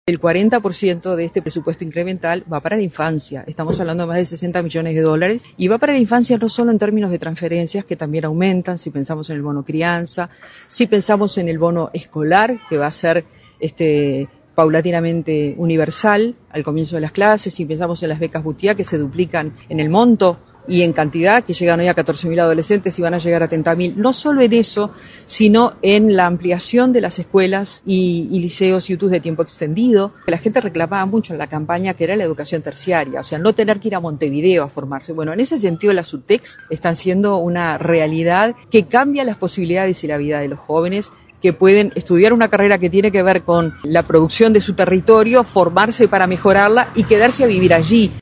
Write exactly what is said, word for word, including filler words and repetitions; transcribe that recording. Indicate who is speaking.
Speaker 1: El cuarenta por ciento de este presupuesto incremental va para la infancia. Estamos hablando de más de sesenta millones de dólares y va para la infancia no solo en términos de transferencias, que también aumentan, si pensamos en el bono crianza, si pensamos en el bono escolar, que va a ser este paulatinamente universal al comienzo de las clases, si pensamos en las becas Butiá, que se duplican en el monto y en cantidad, que llegan hoy a catorce mil adolescentes y van a llegar a treinta mil, no solo en eso, sino en la ampliación de las escuelas y, y liceos y U T Us de tiempo extendido. La gente reclamaba mucho en la campaña que era la educación terciaria, o sea, no tener que ir a Montevideo a formarse. Bueno, en ese sentido las U T E Cs están siendo una realidad que cambia las posibilidades y la vida de los jóvenes, que pueden estudiar una carrera que tiene que ver con la producción de su territorio, formarse para mejorarla y quedarse a vivir allí.